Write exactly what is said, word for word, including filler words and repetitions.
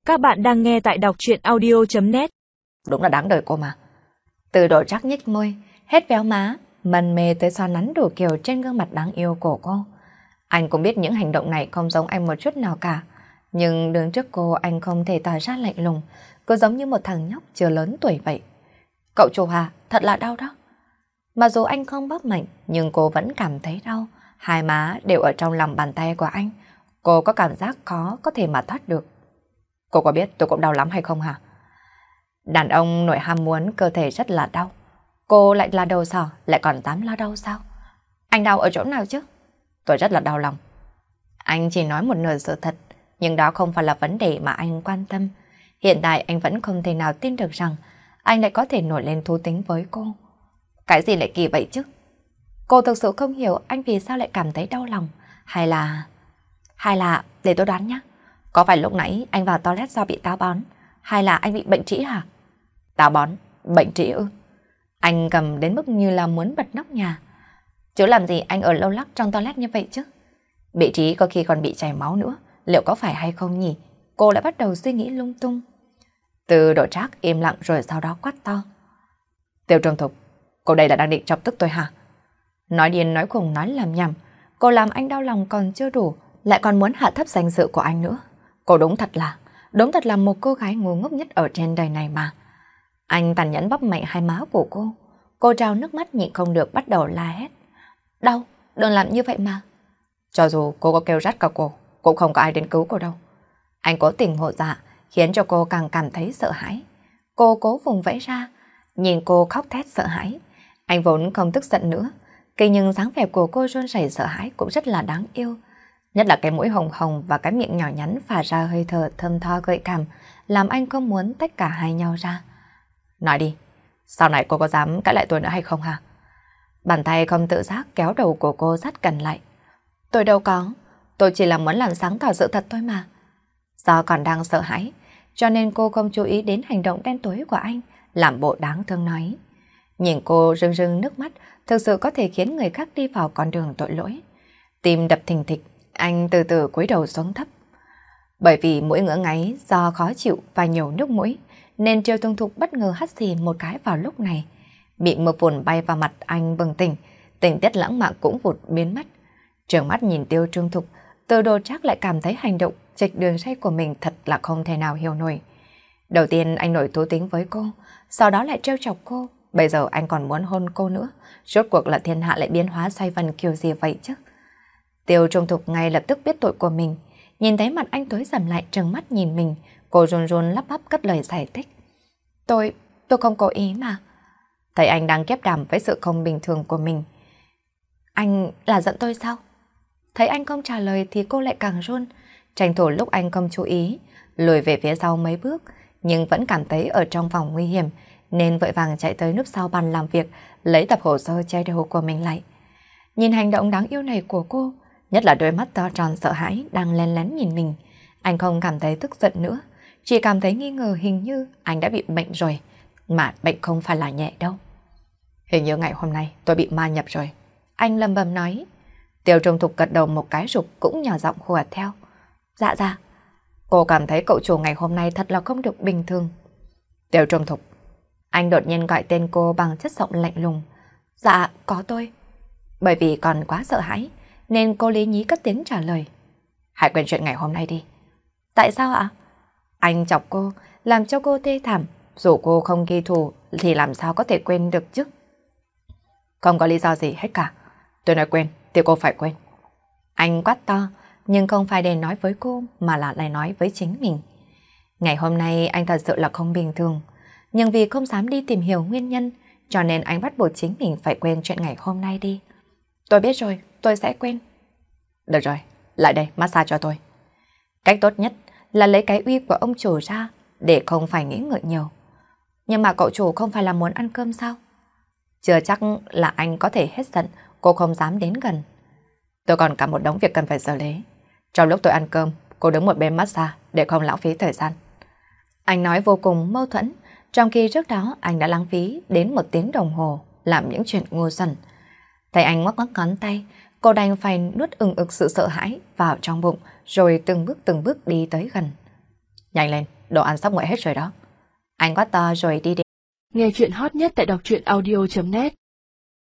Các bạn đang nghe tại đọc truyện audio chấm net. Đúng là đáng đời cô mà. Từ độ chắc nhếch môi, hết véo má, mân mê tới xoa nắn đủ kiểu trên gương mặt đáng yêu của cô. Anh cũng biết những hành động này không giống anh một chút nào cả. Nhưng đứng trước cô anh không thể tỏ ra lạnh lùng, cứ giống như một thằng nhóc chưa lớn tuổi vậy. Cậu chủ Hà, thật là đau đó. Mặc dù anh không bóp mạnh, nhưng cô vẫn cảm thấy đau. Hai má đều ở trong lòng bàn tay của anh. Cô có cảm giác khó có thể mà thoát được. Cô có biết tôi cũng đau lắm hay không hả? Đàn ông nổi ham muốn cơ thể rất là đau. Cô lại là đầu sỏ, lại còn dám lo đau sao? Anh đau ở chỗ nào chứ? Tôi rất là đau lòng. Anh chỉ nói một nửa sự thật, nhưng đó không phải là vấn đề mà anh quan tâm. Hiện tại anh vẫn không thể nào tin được rằng anh lại có thể nổi lên thú tính với cô. Cái gì lại kỳ vậy chứ? Cô thực sự không hiểu anh vì sao lại cảm thấy đau lòng. Hay là... Hay là... Để tôi đoán nhé. Có phải lúc nãy anh vào toilet do bị táo bón? Hay là anh bị bệnh trĩ hả? Táo bón? Bệnh trĩ ư? Anh cầm đến mức như là muốn bật nóc nhà. Chứ làm gì anh ở lâu lắc trong toilet như vậy chứ? Bị trĩ có khi còn bị chảy máu nữa. Liệu có phải hay không nhỉ? Cô lại bắt đầu suy nghĩ lung tung. Từ Độ Trác im lặng rồi sau đó quát to. Tiêu Trung Thục, cô đây là đang định chọc tức tôi hả? Nói điên nói khùng nói làm nhảm. Cô làm anh đau lòng còn chưa đủ, lại còn muốn hạ thấp danh dự của anh nữa. Cô đúng thật là, đúng thật là một cô gái ngu ngốc nhất ở trên đời này mà. Anh tàn nhẫn bóp mạnh hai má của cô. Cô trao nước mắt nhịn không được bắt đầu la hét. Đau, đừng làm như vậy mà. Cho dù cô có kêu rát cả cổ, cũng không có ai đến cứu cô đâu. Anh cố tình hộ dạ, khiến cho cô càng cảm thấy sợ hãi. Cô cố vùng vẫy ra, nhìn cô khóc thét sợ hãi. Anh vốn không tức giận nữa, kỳ nhưng dáng vẻ của cô run rẩy sợ hãi cũng rất là đáng yêu. Nhất là cái mũi hồng hồng và cái miệng nhỏ nhắn phả ra hơi thở thơm tho gợi cảm, làm anh không muốn tách cả hai nhau ra. Nói đi, sau này cô có dám cãi lại tôi nữa hay không hả? Bàn tay không tự giác kéo đầu của cô sát gần lại. Tôi đâu có, tôi chỉ là muốn làm sáng tỏ sự thật thôi mà. Do còn đang sợ hãi, cho nên cô không chú ý đến hành động đen tối của anh, làm bộ đáng thương nói. Nhìn cô rưng rưng nước mắt, thực sự có thể khiến người khác đi vào con đường tội lỗi. Tim đập thình thịch, anh từ từ cúi đầu xuống thấp. Bởi vì mũi ngỡ ngáy do khó chịu và nhiều nước mũi, nên Tiêu Trung Thục bất ngờ hắt xì một cái vào lúc này. Bị mưa phùn bay vào mặt anh bừng tỉnh, tình tiết lãng mạn cũng vụt biến mất. Trừng mắt nhìn Tiêu Trung Thục, Từ Độ Trác lại cảm thấy hành động chệch đường ray của mình thật là không thể nào hiểu nổi. Đầu tiên anh nổi thú tính với cô, sau đó lại trêu chọc cô, bây giờ anh còn muốn hôn cô nữa. Rốt cuộc là thiên hạ lại biến hóa xoay vần kiểu gì vậy chứ? Tiêu Trung Thục ngay lập tức biết tội của mình, nhìn thấy mặt anh tối sầm lại trừng mắt nhìn mình, cô run run lắp bắp cất lời giải thích. Tôi, tôi không có ý mà. Thấy anh đang kiếp đảm với sự không bình thường của mình. Anh là giận tôi sao? Thấy anh không trả lời thì cô lại càng run, tranh thủ lúc anh không chú ý, lùi về phía sau mấy bước, nhưng vẫn cảm thấy ở trong vòng nguy hiểm, nên vội vàng chạy tới núp sau bàn làm việc, lấy tập hồ sơ che đầu của mình lại. Nhìn hành động đáng yêu này của cô, nhất là đôi mắt to tròn sợ hãi đang lén lén nhìn mình, anh không cảm thấy tức giận nữa, chỉ cảm thấy nghi ngờ hình như anh đã bị bệnh rồi, mà bệnh không phải là nhẹ đâu. Hình như ngày hôm nay tôi bị ma nhập rồi, anh lầm bầm nói. Tiêu Trung Thục gật đầu một cái rụp cũng nhỏ giọng hùa theo. Dạ dạ. Cô cảm thấy cậu chủ ngày hôm nay thật là không được bình thường. Tiêu Trung Thục. Anh đột nhiên gọi tên cô bằng chất giọng lạnh lùng. Dạ, có tôi. Bởi vì còn quá sợ hãi, nên cô lý nhí cất tiếng trả lời. Hãy quên chuyện ngày hôm nay đi. Tại sao ạ? Anh chọc cô, làm cho cô tê thảm. Dù cô không ghi thù thì làm sao có thể quên được chứ? Không có lý do gì hết cả. Tôi nói quên thì cô phải quên. Anh quát to, nhưng không phải để nói với cô mà là lại nói với chính mình. Ngày hôm nay anh thật sự là không bình thường, nhưng vì không dám đi tìm hiểu nguyên nhân, cho nên anh bắt buộc chính mình phải quên chuyện ngày hôm nay đi. Tôi biết rồi, tôi sẽ quên. Được rồi, lại đây, massage cho tôi. Cách tốt nhất là lấy cái uy của ông chủ ra, để không phải nghĩ ngợi nhiều. Nhưng mà cậu chủ không phải là muốn ăn cơm sao? Chưa chắc là anh có thể hết giận, cô không dám đến gần. Tôi còn cả một đống việc cần phải xử lý. Trong lúc tôi ăn cơm, cô đứng một bên massage để không lãng phí thời gian. Anh nói vô cùng mâu thuẫn, trong khi trước đó anh đã lãng phí đến một tiếng đồng hồ làm những chuyện ngu xuẩn. Thấy anh ngoắc ngoắc ngón tay, cô đành phải nuốt ừng ực sự sợ hãi vào trong bụng, rồi từng bước từng bước đi tới gần. Nhanh lên, đồ ăn sắp nguội hết rồi đó. Anh quá to rồi, đi đi. Nghe chuyện hot nhất tại đọc truyện audio chấm net